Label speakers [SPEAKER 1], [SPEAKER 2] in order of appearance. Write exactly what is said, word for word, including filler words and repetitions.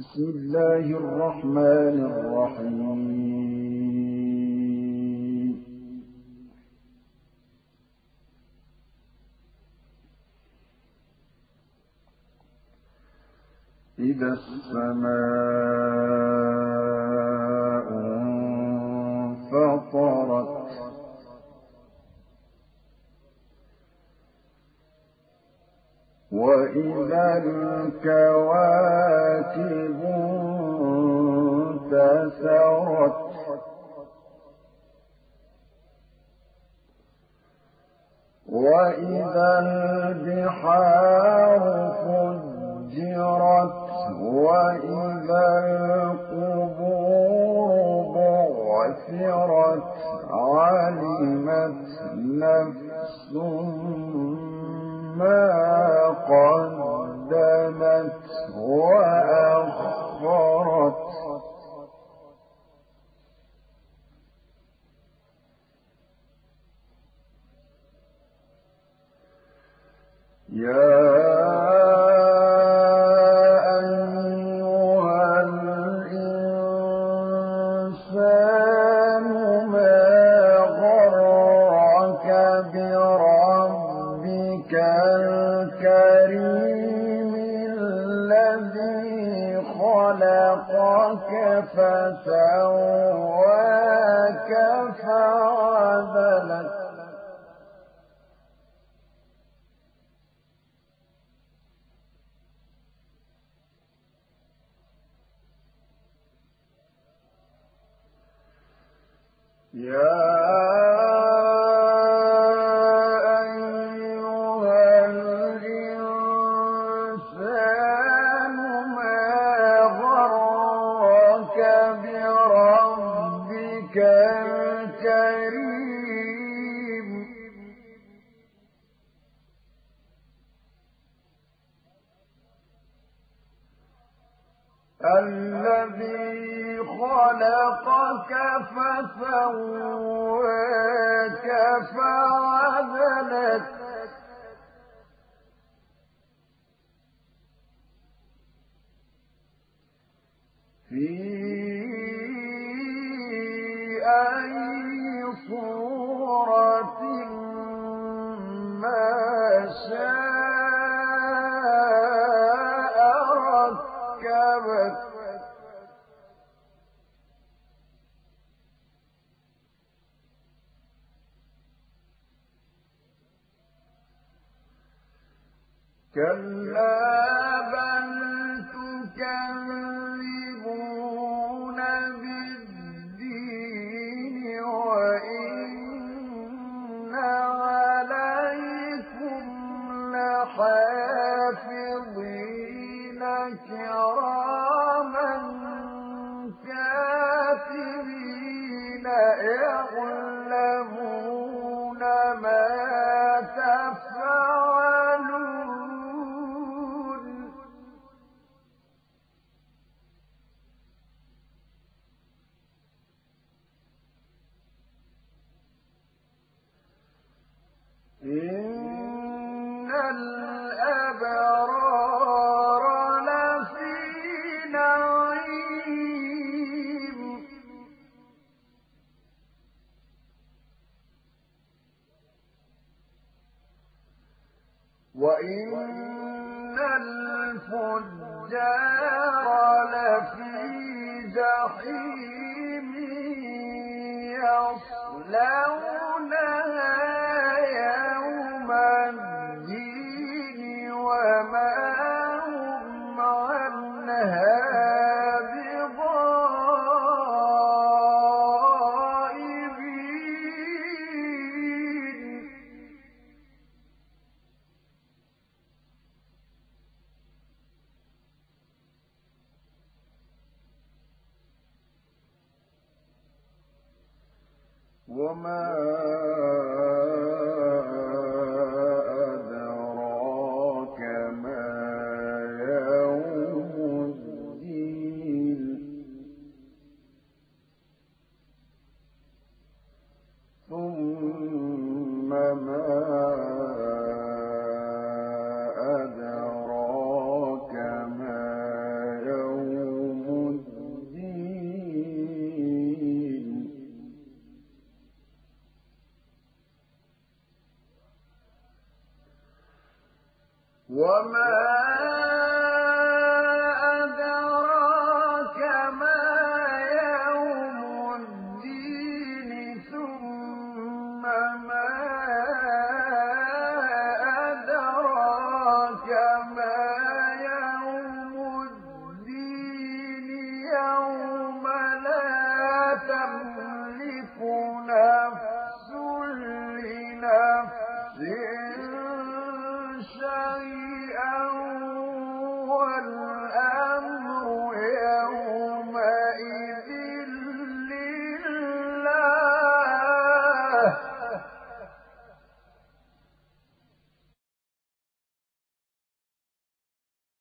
[SPEAKER 1] بسم الله الرحمن الرحيم. إذا السماء انفطرت وإذا الكواكب انتثرت وإذا البحار فجرت وإذا القبور بعثرت علمت نفس ما قدمت وأخرت يا أيها الإنسان ما غرك بربك الكريم الذي خلقك فسواك فعدلك يا أيها الإنسان ما غرك بربك الكريم الذي خلقك فسواك فعدلك في أي صورة ما شاء ركبك كلا بل تكذبون بالدين وإن عليكم لحافظين كراما كاتبين يعلمون ما تفعلون إن الأبرار لفي نعيم وإن الفجار لفي جحيم يصلونها يوم الدين وما هم عنها بغائبين وما أدراك ما يوم الدين ثم ما أدراك ما يوم وما